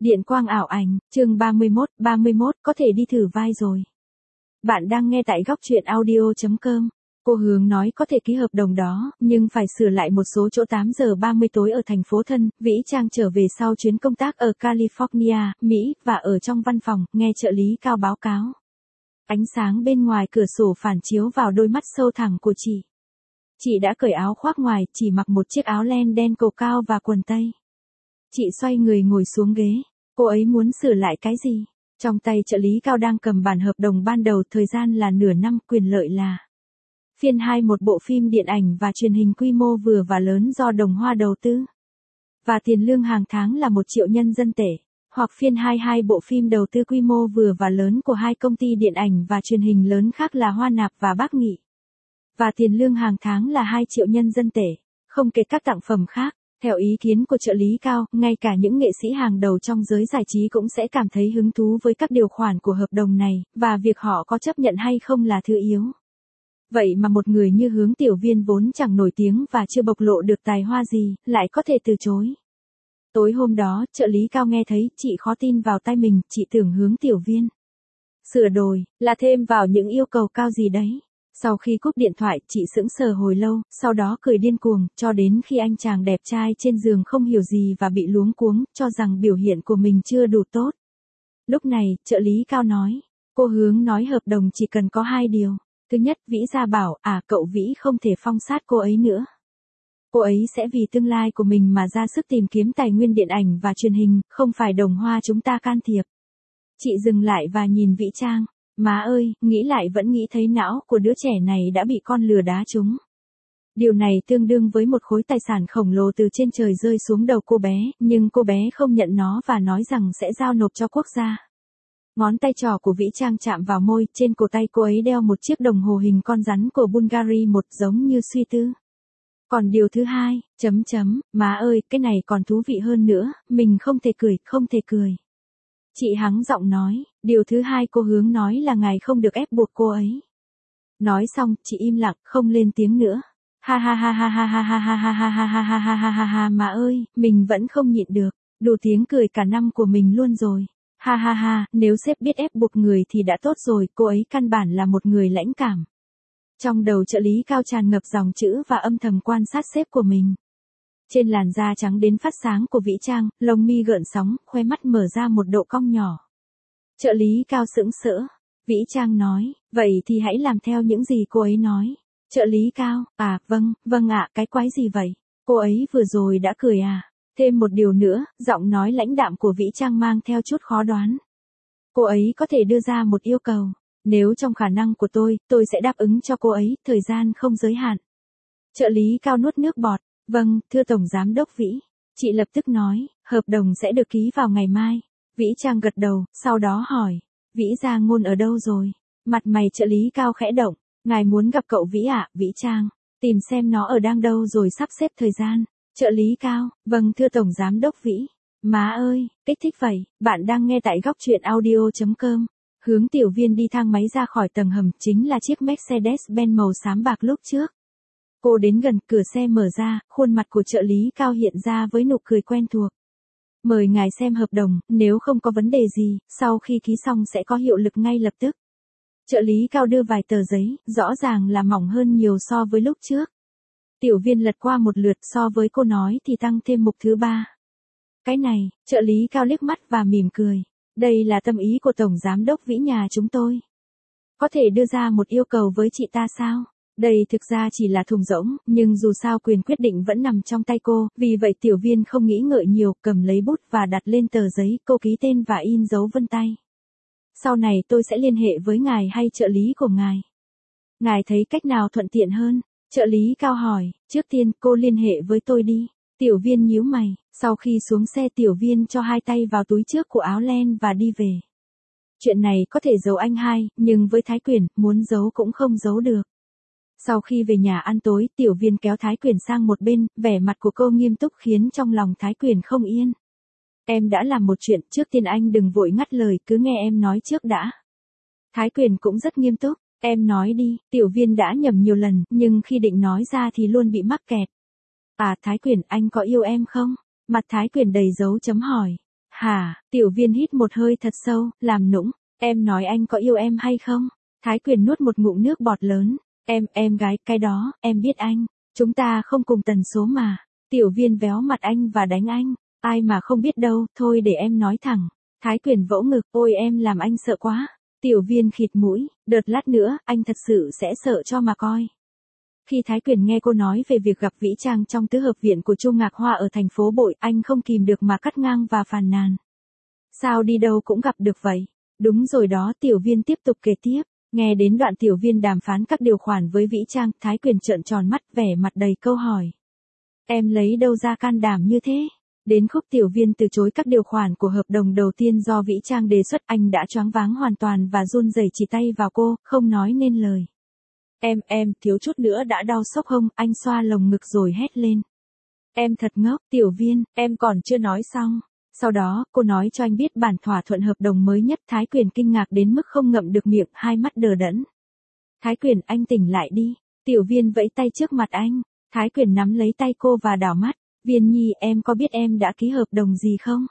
Điện quang ảo ảnh, chương 31, có thể đi thử vai rồi. Bạn đang nghe tại góc truyện audio.com. Cô Hướng nói có thể ký hợp đồng đó, nhưng phải sửa lại một số chỗ 8 giờ 30 tối ở thành phố thân. Vĩ Trang trở về sau chuyến công tác ở California, Mỹ, và ở trong văn phòng, nghe trợ lý Cao báo cáo. Ánh sáng bên ngoài cửa sổ phản chiếu vào đôi mắt sâu thẳm của chị. Chị đã cởi áo khoác ngoài, chỉ mặc một chiếc áo len đen cổ cao và quần tây. Chị xoay người ngồi xuống ghế. Cô ấy muốn sửa lại cái gì? Trong tay trợ lý Cao đang cầm bản hợp đồng ban đầu, thời gian là nửa năm, quyền lợi là phiên 2 một bộ phim điện ảnh và truyền hình quy mô vừa và lớn do Đồng Hoa đầu tư. Và tiền lương hàng tháng là 1 triệu nhân dân tệ. Hoặc phiên 2 bộ phim đầu tư quy mô vừa và lớn của 2 công ty điện ảnh và truyền hình lớn khác là Hoa Nạp và Bác Nghị. Và tiền lương hàng tháng là 2 triệu nhân dân tệ, không kể các tặng phẩm khác. Theo ý kiến của trợ lý Cao, ngay cả những nghệ sĩ hàng đầu trong giới giải trí cũng sẽ cảm thấy hứng thú với các điều khoản của hợp đồng này, và việc họ có chấp nhận hay không là thứ yếu. Vậy mà một người như Hướng Tiểu Viên vốn chẳng nổi tiếng và chưa bộc lộ được tài hoa gì, lại có thể từ chối. Tối hôm đó, trợ lý Cao nghe thấy, chị khó tin vào tai mình, chị tưởng Hướng Tiểu Viên sửa đổi, là thêm vào những yêu cầu cao gì đấy. Sau khi cúp điện thoại, chị sững sờ hồi lâu, sau đó cười điên cuồng, cho đến khi anh chàng đẹp trai trên giường không hiểu gì và bị luống cuống, cho rằng biểu hiện của mình chưa đủ tốt. Lúc này, trợ lý Cao nói, cô Hướng nói hợp đồng chỉ cần có 2 điều. Thứ nhất, Vĩ ra bảo, cậu Vĩ không thể phong sát cô ấy nữa. Cô ấy sẽ vì tương lai của mình mà ra sức tìm kiếm tài nguyên điện ảnh và truyền hình, không phải Đồng Hoa chúng ta can thiệp. Chị dừng lại và nhìn Vĩ Trang. Má ơi, nghĩ lại vẫn nghĩ thấy não của đứa trẻ này đã bị con lừa đá trúng. Điều này tương đương với một khối tài sản khổng lồ từ trên trời rơi xuống đầu cô bé, nhưng cô bé không nhận nó và nói rằng sẽ giao nộp cho quốc gia. Ngón tay trỏ của Vĩ Trang chạm vào môi, trên cổ tay cô ấy đeo một chiếc đồng hồ hình con rắn của Bulgari, một giống như suy tư. Còn điều thứ hai, má ơi, cái này còn thú vị hơn nữa, mình không thể cười. Chị hắng giọng nói, điều thứ hai cô Hướng nói là ngài không được ép buộc cô ấy. Nói xong, chị im lặng, không lên tiếng nữa. Ha ha ha ha ha ha ha ha ha ha ha ha ha ha ha ha, má ơi, mình vẫn không nhịn được, đủ tiếng cười cả năm của mình luôn rồi. Ha ha ha, nếu sếp biết ép buộc người thì đã tốt rồi, cô ấy căn bản là một người lãnh cảm. Trong đầu trợ lý Cao tràn ngập dòng chữ và âm thầm quan sát sếp của mình. Trên làn da trắng đến phát sáng của Vĩ Trang, lông mi gợn sóng, khoe mắt mở ra một độ cong nhỏ. Trợ lý Cao sững sỡ. Vĩ Trang nói, vậy thì hãy làm theo những gì cô ấy nói. Trợ lý Cao, vâng ạ, cái quái gì vậy? Cô ấy vừa rồi đã cười à? Thêm một điều nữa, giọng nói lãnh đạm của Vĩ Trang mang theo chút khó đoán. Cô ấy có thể đưa ra một yêu cầu. Nếu trong khả năng của tôi sẽ đáp ứng cho cô ấy, thời gian không giới hạn. Trợ lý Cao nuốt nước bọt. Vâng, thưa Tổng Giám đốc Vĩ. Chị lập tức nói, hợp đồng sẽ được ký vào ngày mai. Vĩ Trang gật đầu, sau đó hỏi, Vĩ Gia Ngôn ở đâu rồi? Mặt mày trợ lý Cao khẽ động, ngài muốn gặp cậu Vĩ ạ, Vĩ Trang. Tìm xem nó ở đang đâu rồi sắp xếp thời gian. Trợ lý Cao, vâng thưa Tổng Giám đốc Vĩ. Má ơi, kích thích vậy, bạn đang nghe tại góc truyện audio.com. Hướng Tiểu Viên đi thang máy ra khỏi tầng hầm, chính là chiếc Mercedes-Benz màu xám bạc lúc trước. Cô đến gần, cửa xe mở ra, khuôn mặt của trợ lý Cao hiện ra với nụ cười quen thuộc. Mời ngài xem hợp đồng, nếu không có vấn đề gì, sau khi ký xong sẽ có hiệu lực ngay lập tức. Trợ lý Cao đưa vài tờ giấy, rõ ràng là mỏng hơn nhiều so với lúc trước. Tiểu Viên lật qua một lượt, so với cô nói thì tăng thêm mục thứ 3. Cái này, trợ lý Cao liếc mắt và mỉm cười. Đây là tâm ý của Tổng Giám đốc Vĩ nhà chúng tôi. Có thể đưa ra một yêu cầu với chị ta sao? Đây thực ra chỉ là thùng rỗng, nhưng dù sao quyền quyết định vẫn nằm trong tay cô, vì vậy Tiểu Viên không nghĩ ngợi nhiều, cầm lấy bút và đặt lên tờ giấy, cô ký tên và in dấu vân tay. Sau này tôi sẽ liên hệ với ngài hay trợ lý của ngài. Ngài thấy cách nào thuận tiện hơn? Trợ lý Cao hỏi, trước tiên cô liên hệ với tôi đi. Tiểu Viên nhíu mày, sau khi xuống xe Tiểu Viên cho 2 tay vào túi trước của áo len và đi về. Chuyện này có thể giấu anh hai, nhưng với Thái Quyền, muốn giấu cũng không giấu được. Sau khi về nhà ăn tối, Tiểu Viên kéo Thái Quyền sang một bên, vẻ mặt của cô nghiêm túc khiến trong lòng Thái Quyền không yên. Em đã làm một chuyện, trước tiên anh đừng vội ngắt lời, cứ nghe em nói trước đã. Thái Quyền cũng rất nghiêm túc, em nói đi. Tiểu Viên đã nhầm nhiều lần, nhưng khi định nói ra thì luôn bị mắc kẹt. Thái Quyền, anh có yêu em không? Mặt Thái Quyền đầy dấu chấm hỏi. Hả, Tiểu Viên hít một hơi thật sâu, làm nũng, em nói anh có yêu em hay không? Thái Quyền nuốt một ngụm nước bọt lớn, em gái, cái đó, em biết anh, chúng ta không cùng tần số mà. Tiểu Viên véo mặt anh và đánh anh, ai mà không biết đâu, thôi để em nói thẳng. Thái Quyền vỗ ngực, ôi em làm anh sợ quá. Tiểu Viên khịt mũi, đợt lát nữa, anh thật sự sẽ sợ cho mà coi. Khi Thái Quyền nghe cô nói về việc gặp Vĩ Trang trong tứ hợp viện của Chu Ngạc Hoa ở thành phố Bội, anh không kìm được mà cắt ngang và phàn nàn. Sao đi đâu cũng gặp được vậy? Đúng rồi đó, Tiểu Viên tiếp tục kể tiếp. Nghe đến đoạn Tiểu Viên đàm phán các điều khoản với Vĩ Trang, Thái Quyền trợn tròn mắt, vẻ mặt đầy câu hỏi. Em lấy đâu ra can đảm như thế? Đến khúc Tiểu Viên từ chối các điều khoản của hợp đồng đầu tiên do Vĩ Trang đề xuất, anh đã choáng váng hoàn toàn và run rẩy chỉ tay vào cô, không nói nên lời. Em, thiếu chút nữa đã đau sốc hông, anh xoa lồng ngực rồi hét lên. Em thật ngốc, Tiểu Viên, em còn chưa nói xong. Sau đó, cô nói cho anh biết bản thỏa thuận hợp đồng mới nhất. Thái Quyền kinh ngạc đến mức không ngậm được miệng, hai mắt đờ đẫn. Thái Quyền, anh tỉnh lại đi. Tiểu Viên vẫy tay trước mặt anh. Thái Quyền nắm lấy tay cô và đảo mắt. Viên Nhi, em có biết em đã ký hợp đồng gì không?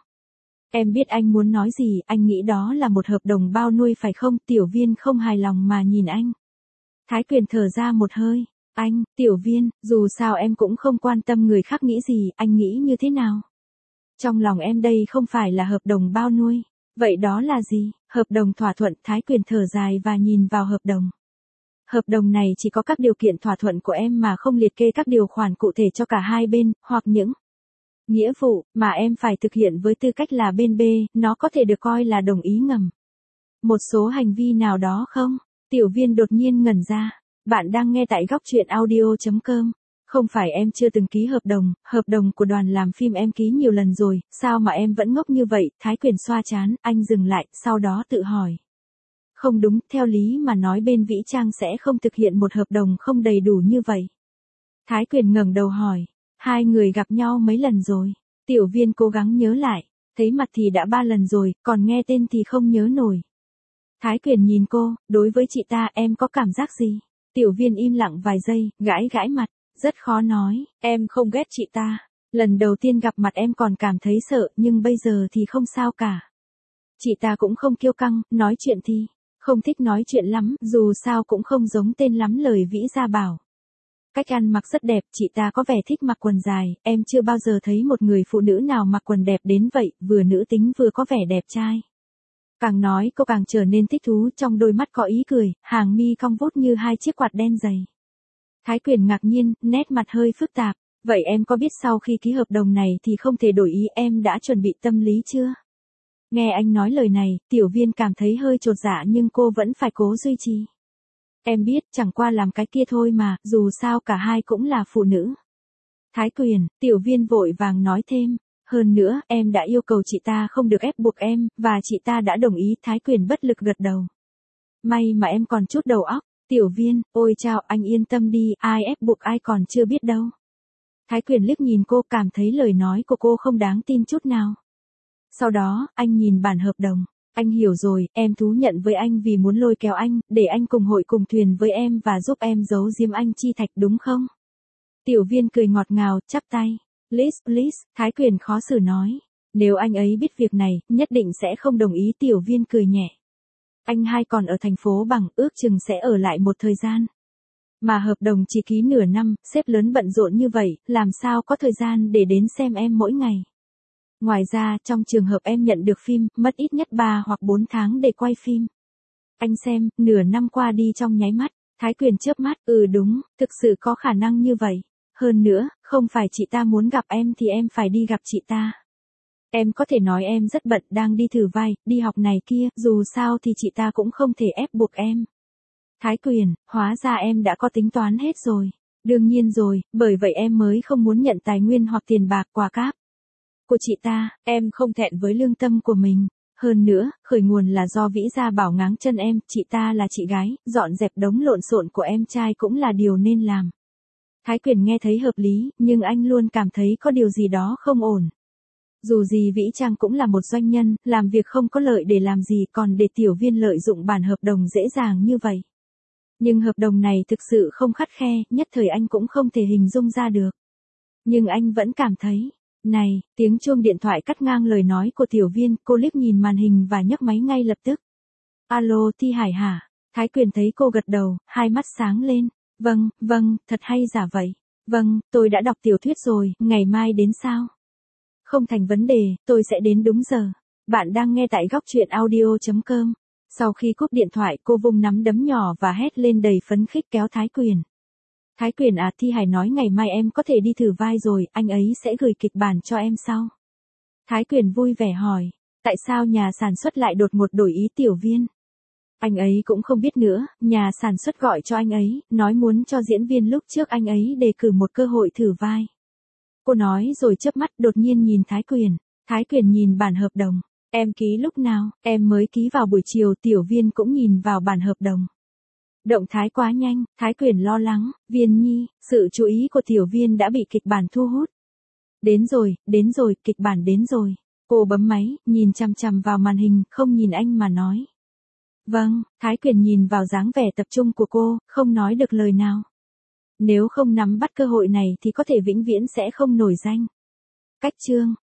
Em biết anh muốn nói gì, anh nghĩ đó là một hợp đồng bao nuôi phải không? Tiểu Viên không hài lòng mà nhìn anh. Thái Quyền thở ra một hơi. Anh, Tiểu Viên, dù sao em cũng không quan tâm người khác nghĩ gì, anh nghĩ như thế nào? Trong lòng em đây không phải là hợp đồng bao nuôi. Vậy đó là gì? Hợp đồng thỏa thuận. Thái Quyền thở dài và nhìn vào hợp đồng. Hợp đồng này chỉ có các điều kiện thỏa thuận của em mà không liệt kê các điều khoản cụ thể cho cả hai bên, hoặc những nghĩa vụ mà em phải thực hiện với tư cách là bên B, nó có thể được coi là đồng ý ngầm. Một số hành vi nào đó không? Tiểu Viên đột nhiên ngẩn ra. Bạn đang nghe tại góc truyện audio.com. Không phải em chưa từng ký hợp đồng của đoàn làm phim em ký nhiều lần rồi, sao mà em vẫn ngốc như vậy? Thái Quyền xoa trán, anh dừng lại, sau đó tự hỏi. Không đúng, theo lý mà nói bên Vĩ Trang sẽ không thực hiện một hợp đồng không đầy đủ như vậy. Thái Quyền ngẩng đầu hỏi, hai người gặp nhau mấy lần rồi? Tiểu Viên cố gắng nhớ lại, thấy mặt thì đã 3 lần rồi, còn nghe tên thì không nhớ nổi. Thái Quyền nhìn cô, đối với chị ta em có cảm giác gì? Tiểu Viên im lặng vài giây, gãi mặt, rất khó nói, em không ghét chị ta. Lần đầu tiên gặp mặt em còn cảm thấy sợ, nhưng bây giờ thì không sao cả. Chị ta cũng không kiêu căng, nói chuyện thì không thích nói chuyện lắm, dù sao cũng không giống tên lắm lời Vĩ Gia bảo. Cách ăn mặc rất đẹp, chị ta có vẻ thích mặc quần dài, em chưa bao giờ thấy một người phụ nữ nào mặc quần đẹp đến vậy, vừa nữ tính vừa có vẻ đẹp trai. Càng nói cô càng trở nên thích thú, trong đôi mắt có ý cười, hàng mi cong vút như hai chiếc quạt đen dày. Thái Quyền ngạc nhiên, nét mặt hơi phức tạp, vậy em có biết sau khi ký hợp đồng này thì không thể đổi ý, em đã chuẩn bị tâm lý chưa? Nghe anh nói lời này, Tiểu Viên cảm thấy hơi chột dạ nhưng cô vẫn phải cố duy trì. Em biết, chẳng qua làm cái kia thôi mà, dù sao cả hai cũng là phụ nữ. Thái Quyền, Tiểu Viên vội vàng nói thêm. Hơn nữa, em đã yêu cầu chị ta không được ép buộc em, và chị ta đã đồng ý. Thái Quyền bất lực gật đầu. May mà em còn chút đầu óc. Tiểu Viên, ôi chao, anh yên tâm đi, ai ép buộc ai còn chưa biết đâu. Thái Quyền liếc nhìn cô, cảm thấy lời nói của cô không đáng tin chút nào. Sau đó, anh nhìn bản hợp đồng. Anh hiểu rồi, em thú nhận với anh vì muốn lôi kéo anh, để anh cùng hội cùng thuyền với em và giúp em giấu giếm anh Chi Thạch đúng không? Tiểu Viên cười ngọt ngào, chắp tay. Please, Thái Quyền khó xử nói. Nếu anh ấy biết việc này, nhất định sẽ không đồng ý. Tiểu Viên cười nhẹ. Anh hai còn ở thành phố Bằng, ước chừng sẽ ở lại một thời gian. Mà hợp đồng chỉ ký nửa năm, sếp lớn bận rộn như vậy, làm sao có thời gian để đến xem em mỗi ngày. Ngoài ra, trong trường hợp em nhận được phim, mất ít nhất 3 hoặc 4 tháng để quay phim. Anh xem, nửa năm qua đi trong nháy mắt. Thái Quyền chớp mắt, đúng, thực sự có khả năng như vậy. Hơn nữa, không phải chị ta muốn gặp em thì em phải đi gặp chị ta. Em có thể nói em rất bận, đang đi thử vai, đi học này kia, dù sao thì chị ta cũng không thể ép buộc em. Thái Quyền, hóa ra em đã có tính toán hết rồi. Đương nhiên rồi, bởi vậy em mới không muốn nhận tài nguyên hoặc tiền bạc quà cáp của chị ta, em không thẹn với lương tâm của mình. Hơn nữa, khởi nguồn là do Vĩ Gia bảo ngáng chân em, chị ta là chị gái, dọn dẹp đống lộn xộn của em trai cũng là điều nên làm. Thái Quyền nghe thấy hợp lý, nhưng anh luôn cảm thấy có điều gì đó không ổn. Dù gì Vĩ Trang cũng là một doanh nhân, làm việc không có lợi để làm gì, còn để Tiểu Viên lợi dụng bản hợp đồng dễ dàng như vậy. Nhưng hợp đồng này thực sự không khắt khe, nhất thời anh cũng không thể hình dung ra được. Nhưng anh vẫn cảm thấy, Này, tiếng chuông điện thoại cắt ngang lời nói của Tiểu Viên, cô liếc nhìn màn hình và nhấc máy ngay lập tức. Alo Thi Hải hả? Thái Quyền thấy cô gật đầu, hai mắt sáng lên. Vâng, thật hay giả vậy. Vâng, tôi đã đọc tiểu thuyết rồi, ngày mai đến sao? Không thành vấn đề, tôi sẽ đến đúng giờ. Bạn đang nghe tại góc truyện audio.com. Sau khi cúp điện thoại cô vung nắm đấm nhỏ và hét lên đầy phấn khích kéo Thái Quyền. Thái Quyền à, Thi Hải nói ngày mai em có thể đi thử vai rồi, anh ấy sẽ gửi kịch bản cho em sau. Thái Quyền vui vẻ hỏi, tại sao nhà sản xuất lại đột ngột đổi ý Tiểu Viên? Anh ấy cũng không biết nữa, nhà sản xuất gọi cho anh ấy, nói muốn cho diễn viên lúc trước anh ấy đề cử một cơ hội thử vai. Cô nói rồi chớp mắt đột nhiên nhìn Thái Quyền. Thái Quyền nhìn bản hợp đồng. Em ký lúc nào? Em mới ký vào buổi chiều. Tiểu Viên cũng nhìn vào bản hợp đồng. Động thái quá nhanh, Thái Quyền lo lắng. Viên Nhi, sự chú ý của Tiểu Viên đã bị kịch bản thu hút. Đến rồi, kịch bản đến rồi. Cô bấm máy, nhìn chằm chằm vào màn hình, không nhìn anh mà nói. Vâng, Thái Quyền nhìn vào dáng vẻ tập trung của cô, không nói được lời nào. Nếu không nắm bắt cơ hội này thì có thể vĩnh viễn sẽ không nổi danh. Cách chương